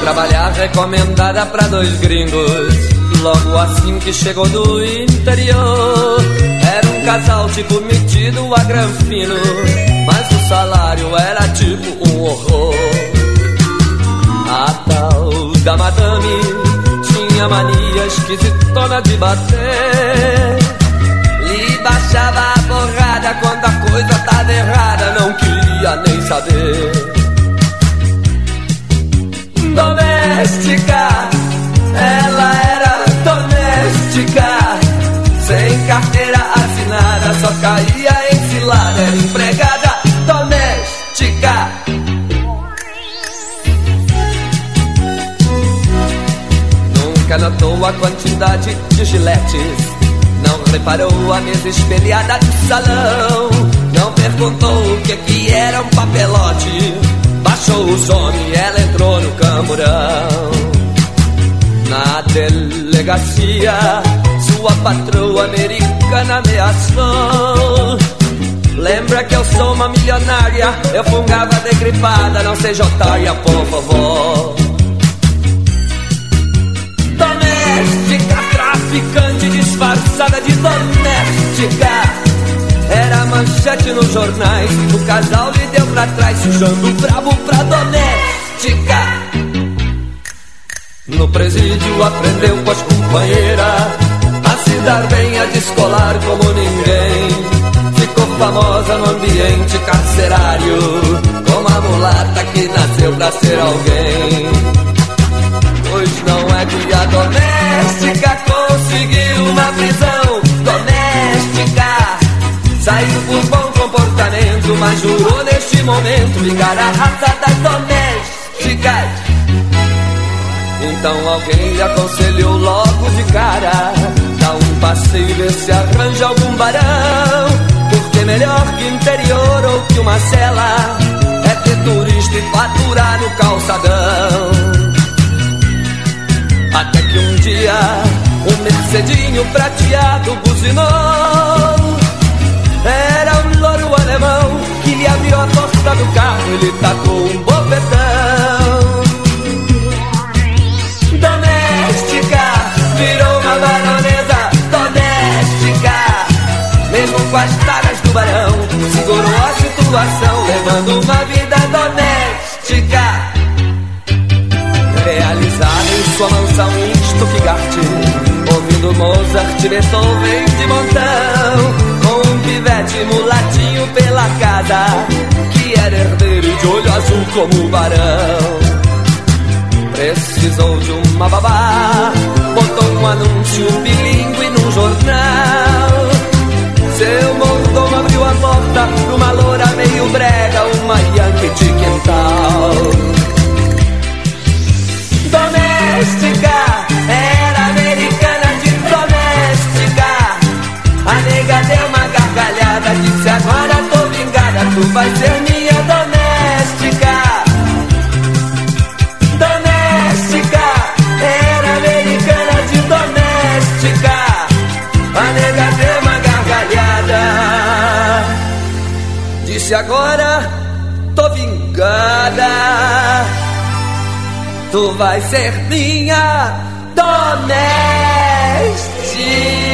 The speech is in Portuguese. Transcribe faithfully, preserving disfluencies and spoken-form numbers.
trabalhar recomendada pra dois gringos. Logo assim que chegou do interior, era um casal tipo metido a granfino, mas o salário era tipo um horror. A tal da madame tinha mania esquisitona de bater, lhe baixava a porrada quando a coisa tava errada, não queria nem saber. Doméstica, ela era doméstica, sem carteira assinada, só caía em cilada, era empregada doméstica. Nunca notou a quantidade de giletes, não reparou a mesa espelhada do salão, não perguntou o que que era um papelote, baixou o som e ela entrou no camburão. Na delegacia, sua patroa americana ameaçou: lembra que eu sou uma milionária, eu fungava de gripada, não seja otária, por favor. Doméstica, traficante disfarçada de doméstica, era manchete nos jornais, o casal lhe deu pra trás, sujando o brabo pra doméstica. No presídio aprendeu com as companheiras a se dar bem, a descolar como ninguém. Ficou famosa no ambiente carcerário, como a mulata que nasceu pra ser alguém. Pois não é que a doméstica conseguiu uma prisão doméstica, saiu por bom comportamento, mas jurou neste momento ligar a raça das domésticas. Então alguém lhe aconselhou logo de cara: dá um passeio e vê se arranja algum barão, porque melhor que interior ou que uma cela é ter turista e faturar no calçadão. Até que um dia um mercedinho prateado buzinou, era um louro alemão que lhe abriu a porta do carro e lhe tacou um bofetão. Doméstica, virou uma baronesa doméstica, mesmo com as taras do barão, segurou a situação, levando uma vida doméstica. Realizada em sua mansão em Stuttgart, ouvindo Mozart, Beethoven de montão, com um pivete mulatinho pela casa, que era herdeiro de olho azul como o barão. Precisou de uma babá, botou um anúncio bilíngue num jornal. Seu mordomo abriu a porta pra uma loura meio brega, uma yankee de quintal. Doméstica, era americana de doméstica, a nega deu uma gargalhada, disse: agora tô vingada, tu vai ser minha doméstica. Doméstica, era americana de doméstica, a nega deu uma gargalhada, disse: agora tô vingada, tu vai ser minha doméstica.